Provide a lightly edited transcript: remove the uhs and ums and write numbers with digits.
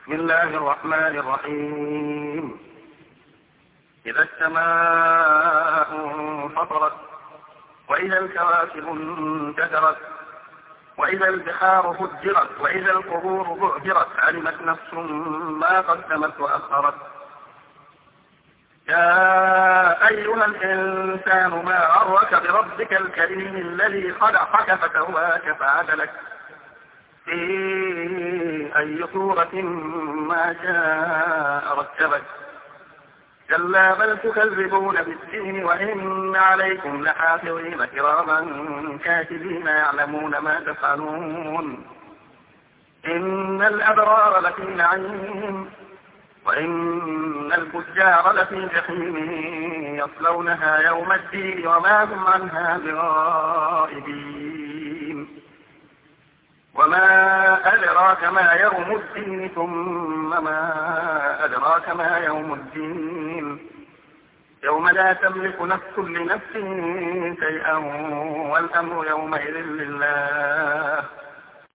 بسم الله الرحمن الرحيم. إذا السماء انفطرت وإذا الكواكب انتثرت وإذا البحار فجرت وإذا القبور بعثرت علمت نفس ما قدمت وأخرت. يا أيها الإنسان ما غرك بربك الكريم الذي خلقك فسواك فعدلك في أي صورة ما شاء ركبك. كلا بل تكذبون بالدين وإن عليكم لحافظين كراما كاتبين يعلمون ما تفعلون. إن الأبرار لفي نعيم وإن الفجار لفي جحيم يصلونها يوم الدين وما هم عنها بغائبين. وما أدراك ما يوم الدين ثم ما أدراك ما يوم الدين يوم لا تملك نفس لنفس شيئا والأمر يومئذ لله.